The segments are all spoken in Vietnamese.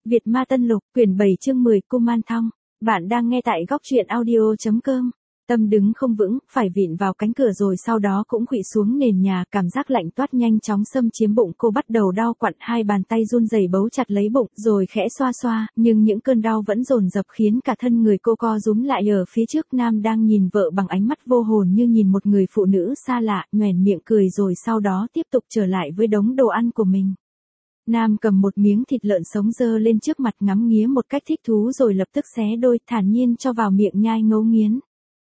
Việt Ma Tân Lục, quyển 7 chương 10 Kuman Thong. Bạn đang nghe tại góc truyện audio.com. Tâm đứng không vững, phải vịn vào cánh cửa rồi sau đó cũng khuỵu xuống nền nhà, cảm giác lạnh toát nhanh chóng xâm chiếm bụng cô, bắt đầu đau quặn, hai bàn tay run rẩy bấu chặt lấy bụng, rồi khẽ xoa xoa, nhưng những cơn đau vẫn dồn dập khiến cả thân người cô co rúm lại. Ở phía trước, Nam đang nhìn vợ bằng ánh mắt vô hồn như nhìn một người phụ nữ xa lạ, nhoẻn miệng cười rồi sau đó tiếp tục trở lại với đống đồ ăn của mình. Nam cầm một miếng thịt lợn sống dơ lên trước mặt, ngắm nghía một cách thích thú rồi lập tức xé đôi, thản nhiên cho vào miệng nhai ngấu nghiến.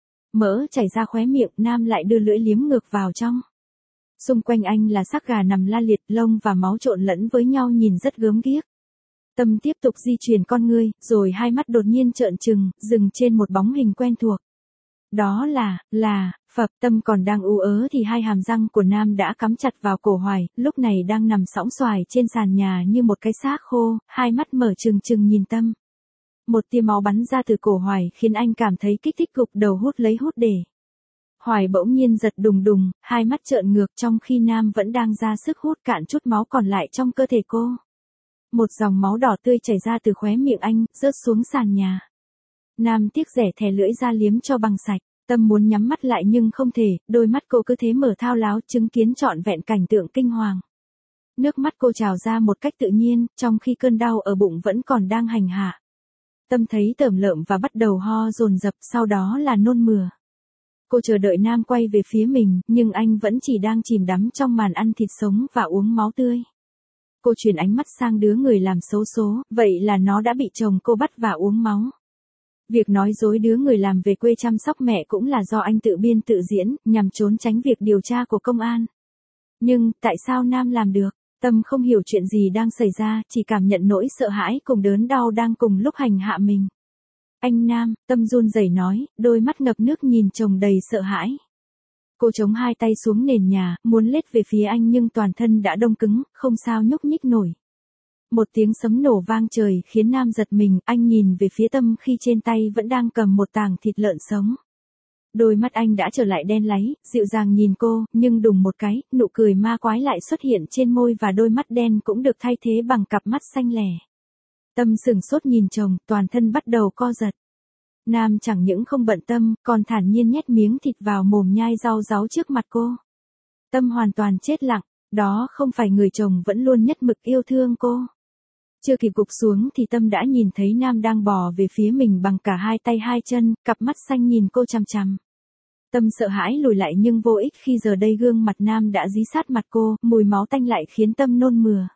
Mỡ chảy ra khóe miệng, Nam lại đưa lưỡi liếm ngược vào trong. Xung quanh anh là xác gà nằm la liệt, lông và máu trộn lẫn với nhau nhìn rất gớm ghiếc. Tâm tiếp tục di chuyển con ngươi, rồi hai mắt đột nhiên trợn trừng, dừng trên một bóng hình quen thuộc. Đó là, Phập. Tâm còn đang ú ớ thì hai hàm răng của Nam đã cắm chặt vào cổ Hoài, lúc này đang nằm sõng xoài trên sàn nhà như một cái xác khô, hai mắt mở trừng trừng nhìn Tâm. Một tia máu bắn ra từ cổ Hoài khiến anh cảm thấy kích thích, gục đầu hút lấy hút để. Hoài bỗng nhiên giật đùng đùng, hai mắt trợn ngược trong khi Nam vẫn đang ra sức hút cạn chút máu còn lại trong cơ thể cô. Một dòng máu đỏ tươi chảy ra từ khóe miệng anh, rớt xuống sàn nhà. Nam tiếc rẻ thè lưỡi ra liếm cho bằng sạch. Tâm muốn nhắm mắt lại nhưng không thể, đôi mắt cô cứ thế mở thao láo, chứng kiến trọn vẹn cảnh tượng kinh hoàng. Nước mắt cô trào ra một cách tự nhiên, trong khi cơn đau ở bụng vẫn còn đang hành hạ. Tâm thấy tởm lợm và bắt đầu ho dồn dập, sau đó là nôn mửa. Cô chờ đợi Nam quay về phía mình, nhưng anh vẫn chỉ đang chìm đắm trong màn ăn thịt sống và uống máu tươi. Cô chuyển ánh mắt sang đứa người làm xấu số, vậy là nó đã bị chồng cô bắt và uống máu. Việc nói dối đứa người làm về quê chăm sóc mẹ cũng là do anh tự biên tự diễn, nhằm trốn tránh việc điều tra của công an. Nhưng, tại sao Nam làm được? Tâm không hiểu chuyện gì đang xảy ra, chỉ cảm nhận nỗi sợ hãi cùng đớn đau đang cùng lúc hành hạ mình. Anh Nam, Tâm run rẩy nói, đôi mắt ngập nước nhìn chồng đầy sợ hãi. Cô chống hai tay xuống nền nhà, muốn lết về phía anh nhưng toàn thân đã đông cứng, không sao nhúc nhích nổi. Một tiếng sấm nổ vang trời khiến Nam giật mình, anh nhìn về phía Tâm khi trên tay vẫn đang cầm một tảng thịt lợn sống. Đôi mắt anh đã trở lại đen láy, dịu dàng nhìn cô, nhưng đùng một cái, nụ cười ma quái lại xuất hiện trên môi và đôi mắt đen cũng được thay thế bằng cặp mắt xanh lẻ. Tâm sửng sốt nhìn chồng, toàn thân bắt đầu co giật. Nam chẳng những không bận tâm, còn thản nhiên nhét miếng thịt vào mồm nhai rau ráu trước mặt cô. Tâm hoàn toàn chết lặng, đó không phải người chồng vẫn luôn nhất mực yêu thương cô. Chưa kịp gục xuống thì Tâm đã nhìn thấy Nam đang bò về phía mình bằng cả hai tay hai chân, cặp mắt xanh nhìn cô chằm chằm. Tâm sợ hãi lùi lại nhưng vô ích khi giờ đây gương mặt Nam đã dí sát mặt cô, mùi máu tanh lại khiến Tâm nôn mửa.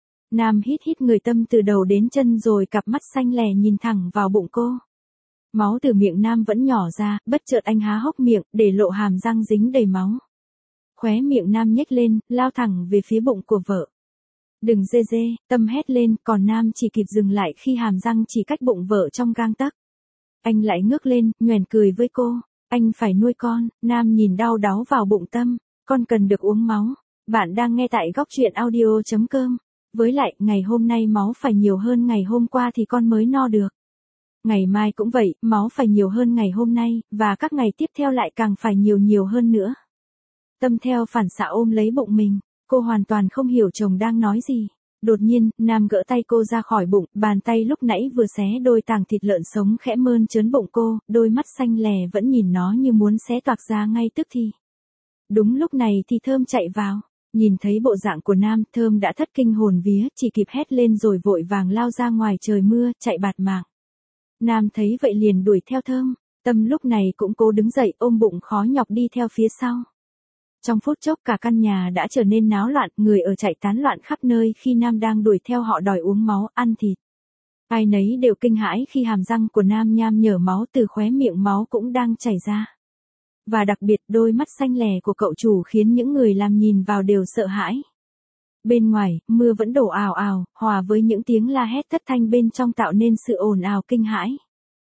Nam hít người Tâm từ đầu đến chân rồi cặp mắt xanh lè nhìn thẳng vào bụng cô. Máu từ miệng Nam vẫn nhỏ ra, bất chợt anh há hốc miệng, để lộ hàm răng dính đầy máu. Khóe miệng Nam nhếch lên, lao thẳng về phía bụng của vợ. Đừng dê dê, Tâm hét lên, còn Nam chỉ kịp dừng lại khi hàm răng chỉ cách bụng vợ trong gang tấc. Anh lại ngước lên, nhoẻn cười với cô, anh phải nuôi con. Nam nhìn đau đáu vào bụng Tâm, con cần được uống máu. Bạn đang nghe tại góc truyện audio.com. Với lại, ngày hôm nay máu phải nhiều hơn ngày hôm qua thì con mới no được. Ngày mai cũng vậy, máu phải nhiều hơn ngày hôm nay, và các ngày tiếp theo lại càng phải nhiều hơn nữa. Tâm theo phản xạ ôm lấy bụng mình. Cô hoàn toàn không hiểu chồng đang nói gì. Đột nhiên, Nam gỡ tay cô ra khỏi bụng, bàn tay lúc nãy vừa xé đôi tảng thịt lợn sống khẽ mơn trớn bụng cô, đôi mắt xanh lè vẫn nhìn nó như muốn xé toạc ra ngay tức thì. Đúng lúc này thì Thơm chạy vào. Nhìn thấy bộ dạng của Nam, Thơm đã thất kinh hồn vía, chỉ kịp hét lên rồi vội vàng lao ra ngoài trời mưa, chạy bạt mạng. Nam thấy vậy liền đuổi theo Thơm. Tâm lúc này cũng cố đứng dậy ôm bụng khó nhọc đi theo phía sau. Trong phút chốc cả căn nhà đã trở nên náo loạn, người ở chạy tán loạn khắp nơi khi Nam đang đuổi theo họ đòi uống máu, ăn thịt. Ai nấy đều kinh hãi khi hàm răng của Nam nham nhở máu, từ khóe miệng máu cũng đang chảy ra. Và đặc biệt đôi mắt xanh lè của cậu chủ khiến những người làm nhìn vào đều sợ hãi. Bên ngoài, mưa vẫn đổ ào ào, hòa với những tiếng la hét thất thanh bên trong tạo nên sự ồn ào kinh hãi.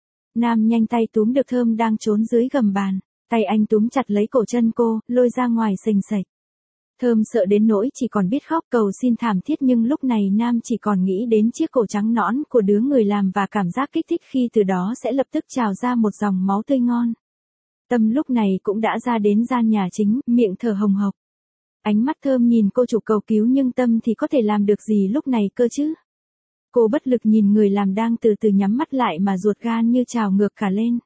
Nam nhanh tay túm được Thơm đang trốn dưới gầm bàn. Tay anh túm chặt lấy cổ chân cô, lôi ra ngoài xềnh xệch. Thơm sợ đến nỗi chỉ còn biết khóc cầu xin thảm thiết, nhưng lúc này Nam chỉ còn nghĩ đến chiếc cổ trắng nõn của đứa người làm và cảm giác kích thích khi từ đó sẽ lập tức trào ra một dòng máu tươi ngon. Tâm lúc này cũng đã ra đến gian nhà chính, miệng thở hồng hộc. Ánh mắt Thơm nhìn cô chủ cầu cứu nhưng Tâm thì có thể làm được gì lúc này cơ chứ? Cô bất lực nhìn người làm đang từ từ nhắm mắt lại mà ruột gan như trào ngược cả lên.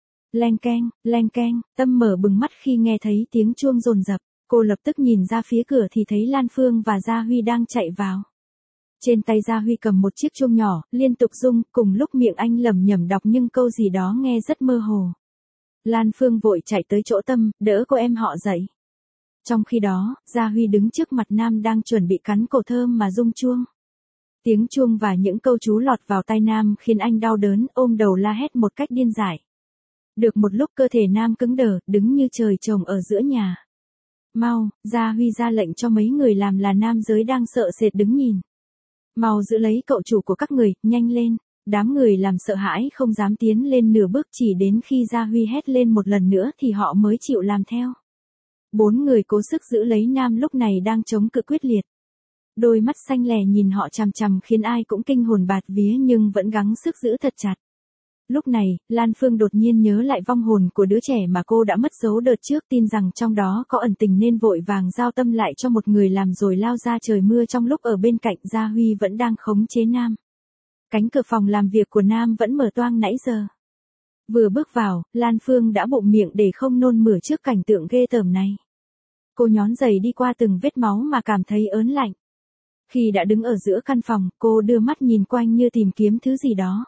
Leng keng, Tâm mở bừng mắt khi nghe thấy tiếng chuông dồn dập. Cô lập tức nhìn ra phía cửa thì thấy Lan Phương và Gia Huy đang chạy vào. Trên tay Gia Huy cầm một chiếc chuông nhỏ, liên tục rung, cùng lúc miệng anh lẩm nhẩm đọc nhưng câu gì đó nghe rất mơ hồ. Lan Phương vội chạy tới chỗ Tâm, đỡ cô em họ dậy. Trong khi đó, Gia Huy đứng trước mặt Nam đang chuẩn bị cắn cổ Thơm mà rung chuông. Tiếng chuông và những câu chú lọt vào tai Nam khiến anh đau đớn, ôm đầu la hét một cách điên dại. Được một lúc cơ thể Nam cứng đờ, đứng như trời trồng ở giữa nhà. Mau, Gia Huy ra lệnh cho mấy người làm là nam giới đang sợ sệt đứng nhìn. Mau giữ lấy cậu chủ của các người, nhanh lên. Đám người làm sợ hãi không dám tiến lên nửa bước, chỉ đến khi Gia Huy hét lên một lần nữa thì họ mới chịu làm theo. 4 người cố sức giữ lấy Nam lúc này đang chống cự quyết liệt. Đôi mắt xanh lè nhìn họ chằm chằm khiến ai cũng kinh hồn bạt vía nhưng vẫn gắng sức giữ thật chặt. Lúc này, Lan Phương đột nhiên nhớ lại vong hồn của đứa trẻ mà cô đã mất dấu đợt trước, tin rằng trong đó có ẩn tình nên vội vàng giao Tâm lại cho một người làm rồi lao ra trời mưa trong lúc ở bên cạnh Gia Huy vẫn đang khống chế Nam. Cánh cửa phòng làm việc của Nam vẫn mở toang nãy giờ. Vừa bước vào, Lan Phương đã bụm miệng để không nôn mửa trước cảnh tượng ghê tởm này. Cô nhón giày đi qua từng vết máu mà cảm thấy ớn lạnh. Khi đã đứng ở giữa căn phòng, cô đưa mắt nhìn quanh như tìm kiếm thứ gì đó.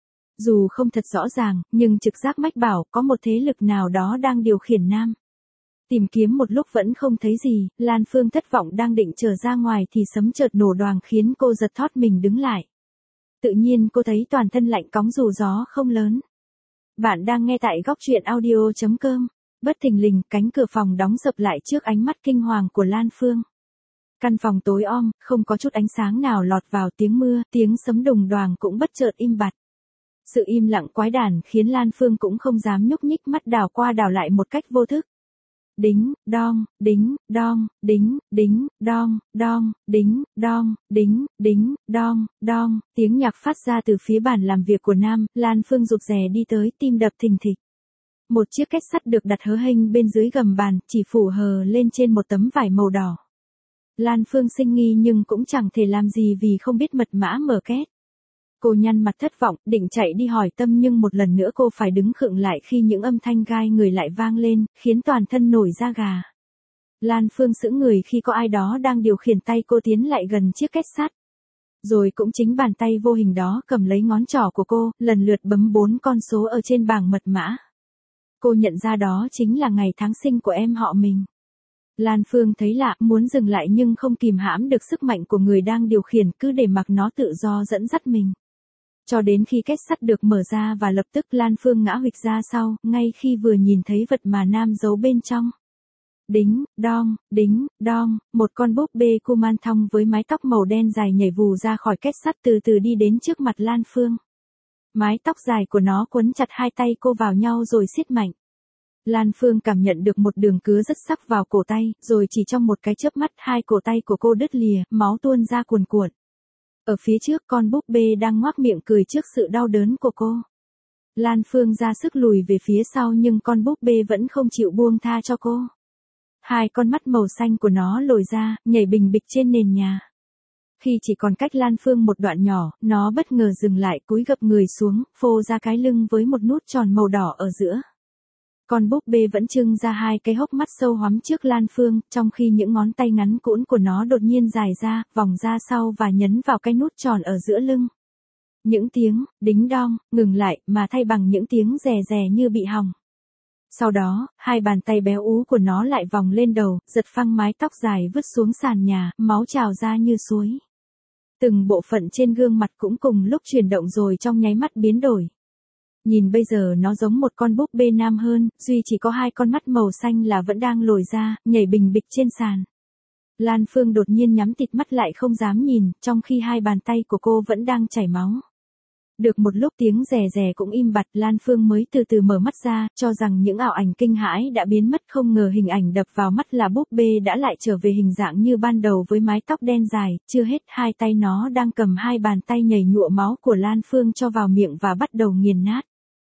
Dù không thật rõ ràng, nhưng trực giác mách bảo có một thế lực nào đó đang điều khiển Nam. Tìm kiếm một lúc vẫn không thấy gì, Lan Phương thất vọng đang định trở ra ngoài thì sấm chợt nổ đoàng khiến cô giật thót mình đứng lại. Tự nhiên cô thấy toàn thân lạnh cóng dù gió không lớn. Bạn đang nghe tại góc truyện audio.com. Bất thình lình, cánh cửa phòng đóng sập lại trước ánh mắt kinh hoàng của Lan Phương. Căn phòng tối om, không có chút ánh sáng nào lọt vào, tiếng mưa, tiếng sấm đùng đoàng cũng bất chợt im bặt. Sự im lặng quái đản khiến Lan Phương cũng không dám nhúc nhích, mắt đảo qua đảo lại một cách vô thức. Đính, đong, đính, đong, đính, đính, đong, đong, đính, đong, đính, đính, đong, đong, tiếng nhạc phát ra từ phía bàn làm việc của Nam, Lan Phương rụt rè đi tới, tim đập thình thịch. Một chiếc két sắt được đặt hớ hênh bên dưới gầm bàn, chỉ phủ hờ lên trên một tấm vải màu đỏ. Lan Phương sinh nghi nhưng cũng chẳng thể làm gì vì không biết mật mã mở két. Cô nhăn mặt thất vọng, định chạy đi hỏi Tâm nhưng một lần nữa cô phải đứng khựng lại khi những âm thanh gai người lại vang lên, khiến toàn thân nổi da gà. Lan Phương sững người khi có ai đó đang điều khiển tay cô tiến lại gần chiếc két sắt. Rồi cũng chính bàn tay vô hình đó cầm lấy ngón trỏ của cô, lần lượt bấm 4 con số ở trên bảng mật mã. Cô nhận ra đó chính là ngày tháng sinh của em họ mình. Lan Phương thấy lạ, muốn dừng lại nhưng không kìm hãm được sức mạnh của người đang điều khiển, cứ để mặc nó tự do dẫn dắt mình. Cho đến khi két sắt được mở ra và lập tức Lan Phương ngã huỵch ra sau, ngay khi vừa nhìn thấy vật mà Nam giấu bên trong. Đính, đong, một con búp bê Kuman Thong với mái tóc màu đen dài nhảy vù ra khỏi két sắt từ từ đi đến trước mặt Lan Phương. Mái tóc dài của nó quấn chặt hai tay cô vào nhau rồi siết mạnh. Lan Phương cảm nhận được một đường cứa rất sắc vào cổ tay, rồi chỉ trong một cái chớp mắt hai cổ tay của cô đứt lìa, máu tuôn ra cuồn cuộn. Ở phía trước con búp bê đang ngoác miệng cười trước sự đau đớn của cô. Lan Phương ra sức lùi về phía sau nhưng con búp bê vẫn không chịu buông tha cho cô. Hai con mắt màu xanh của nó lồi ra, nhảy bình bịch trên nền nhà. Khi chỉ còn cách Lan Phương một đoạn nhỏ, nó bất ngờ dừng lại, cúi gập người xuống, phô ra cái lưng với một nút tròn màu đỏ ở giữa. Con búp bê vẫn trưng ra hai cái hốc mắt sâu hoắm trước Lan Phương, trong khi những ngón tay ngắn cũn của nó đột nhiên dài ra, vòng ra sau và nhấn vào cái nút tròn ở giữa lưng. Những tiếng, đính đong, ngừng lại, mà thay bằng những tiếng rè rè như bị hỏng. Sau đó, hai bàn tay béo ú của nó lại vòng lên đầu, giật phăng mái tóc dài vứt xuống sàn nhà, máu trào ra như suối. Từng bộ phận trên gương mặt cũng cùng lúc chuyển động rồi trong nháy mắt biến đổi. Nhìn bây giờ nó giống một con búp bê nam hơn, duy chỉ có hai con mắt màu xanh là vẫn đang lồi ra, nhảy bình bịch trên sàn. Lan Phương đột nhiên nhắm tịt mắt lại không dám nhìn, trong khi hai bàn tay của cô vẫn đang chảy máu. Được một lúc tiếng rè rè cũng im bặt, Lan Phương mới từ từ mở mắt ra, cho rằng những ảo ảnh kinh hãi đã biến mất, không ngờ hình ảnh đập vào mắt là búp bê đã lại trở về hình dạng như ban đầu với mái tóc đen dài, chưa hết hai tay nó đang cầm hai bàn tay nhảy nhụa máu của Lan Phương cho vào miệng và bắt đầu nghiền nát.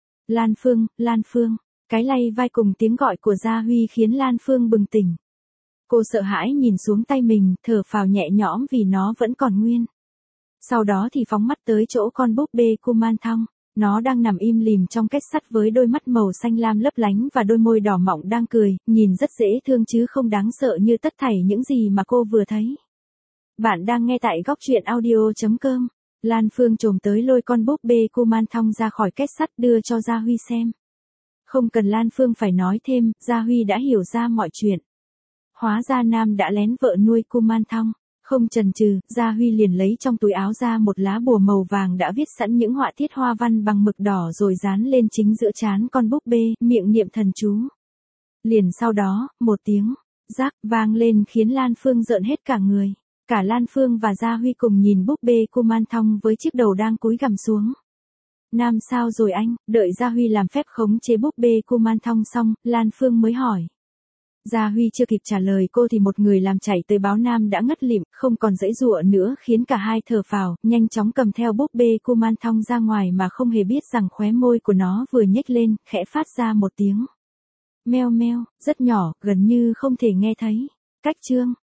Lan Phương, cái lay vai cùng tiếng gọi của Gia Huy khiến Lan Phương bừng tỉnh. Cô sợ hãi nhìn xuống tay mình, thở phào nhẹ nhõm vì nó vẫn còn nguyên. Sau đó thì phóng mắt tới chỗ con búp bê Kuman Thong. Nó đang nằm im lìm trong két sắt với đôi mắt màu xanh lam lấp lánh và đôi môi đỏ mọng đang cười, nhìn rất dễ thương chứ không đáng sợ như tất thảy những gì mà cô vừa thấy. Bạn đang nghe tại góc truyện audio.com. Lan Phương trồm tới lôi con búp bê Kuman Thong ra khỏi két sắt đưa cho Gia Huy xem. Không cần Lan Phương phải nói thêm, Gia Huy đã hiểu ra mọi chuyện. Hóa ra Nam đã lén vợ nuôi Kuman Thong. Không chần chừ, Gia Huy liền lấy trong túi áo ra một lá bùa màu vàng đã viết sẵn những họa tiết hoa văn bằng mực đỏ rồi dán lên chính giữa trán con búp bê, miệng niệm thần chú. Liền sau đó, một tiếng rác vang lên khiến Lan Phương rợn hết cả người. Cả Lan Phương và Gia Huy cùng nhìn búp bê Kuman Thong với chiếc đầu đang cúi gằm xuống. Nam sao rồi anh? Đợi Gia Huy làm phép khống chế búp bê Kuman Thong xong, Lan Phương mới hỏi. Gia Huy chưa kịp trả lời cô thì một người làm chạy tới báo Nam đã ngất lịm, không còn giãy giụa nữa khiến cả hai thở phào, nhanh chóng cầm theo búp bê Kuman Thong ra ngoài mà không hề biết rằng khóe môi của nó vừa nhếch lên, khẽ phát ra một tiếng meo meo, rất nhỏ, gần như không thể nghe thấy. Cách chương